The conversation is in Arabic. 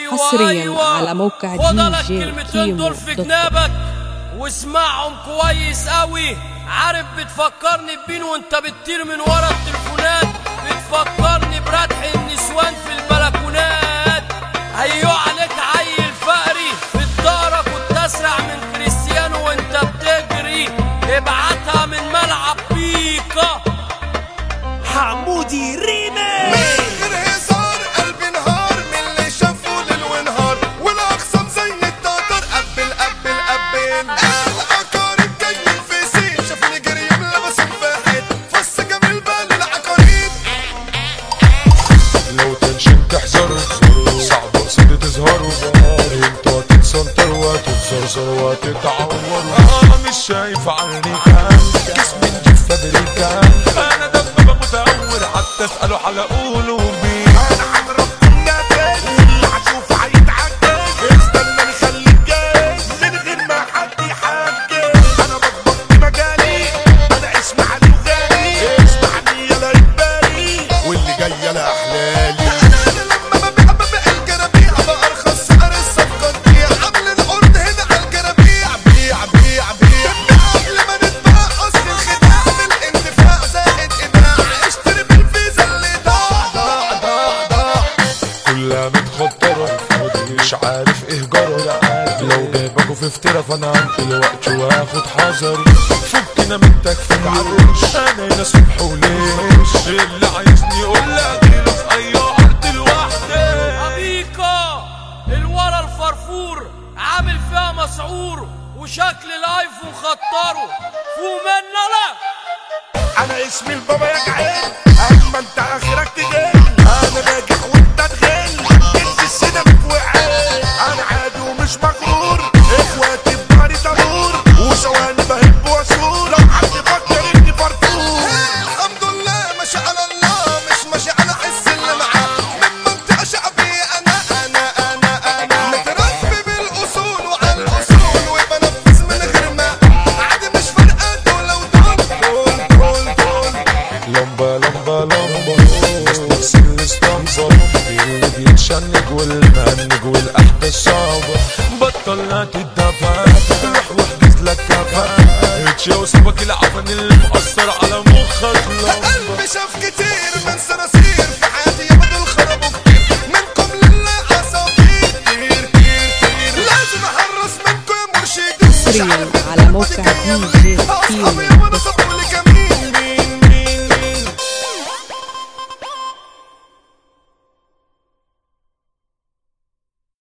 حصريا على موقع خدلك دي جي كلمتين دول في كيمو. جنابك واسمعهم كويس قوي. عارف بتفكرني بمين وانت بتطير من ورا التليفونات؟ بتفكرني بردح النسوان في البلكونات. ايوه عليك عيل فقري بتدارك وتسرع من كريستيانو وانت بتجري. ابعتها من ملعب بيكا حمودي ريمي. وتتعور مش شايف عني جسمي نجيب فابريكا. انا دبابة متهور حتى اسأله على قلوبي. انا هنربكم نافذ واللي هشوفه هيتعجب. استناني خليك جاهز من غير ما حد يحجز. انا بطبط في مجالي انا اسمي علي وغالي. اسمعني يلا رجالي واللي جاي يلا احلالي. مش عارف ايه جرى لو جايبكوا في افترا فانا هنقل وقت واخد حذري. فكنا من تكفين عروش انا هنا صبح وليش. اللي عايزني يقول لي اجيله في اي ارض لوحدي. ابيكا الورا الفرفور عامل فيها مسعور وشكل الايفون خطره فوق منا. لا انا اسمي البابا يا جعان اما انت اخرك تجيل. انا ناجح وانت تغل انت السنة بتوعي. انا عادي ومش مغرور اخواتي بناري تمور وثواني بهب واسور. لو حد فكر اني فرفور الحمد لله ماشي على الله مش ماشي على حس اللي معاه. من منطقة شعبية انا متربي بالاصول وعلى الاصول وبنفذ من غير ما عادي مش فارقة دول ودول. لمبة لمبة لمبة بس نفس الاسطمبة اللي بيتشنج والمهنج والاحداث صعبة. بطلنا تدفع روح واحجز لك كفاء. اتشي وصبك العفن اللي مأثر على مخك لمبة. قلبي شاف كتير من صراصير في حياتي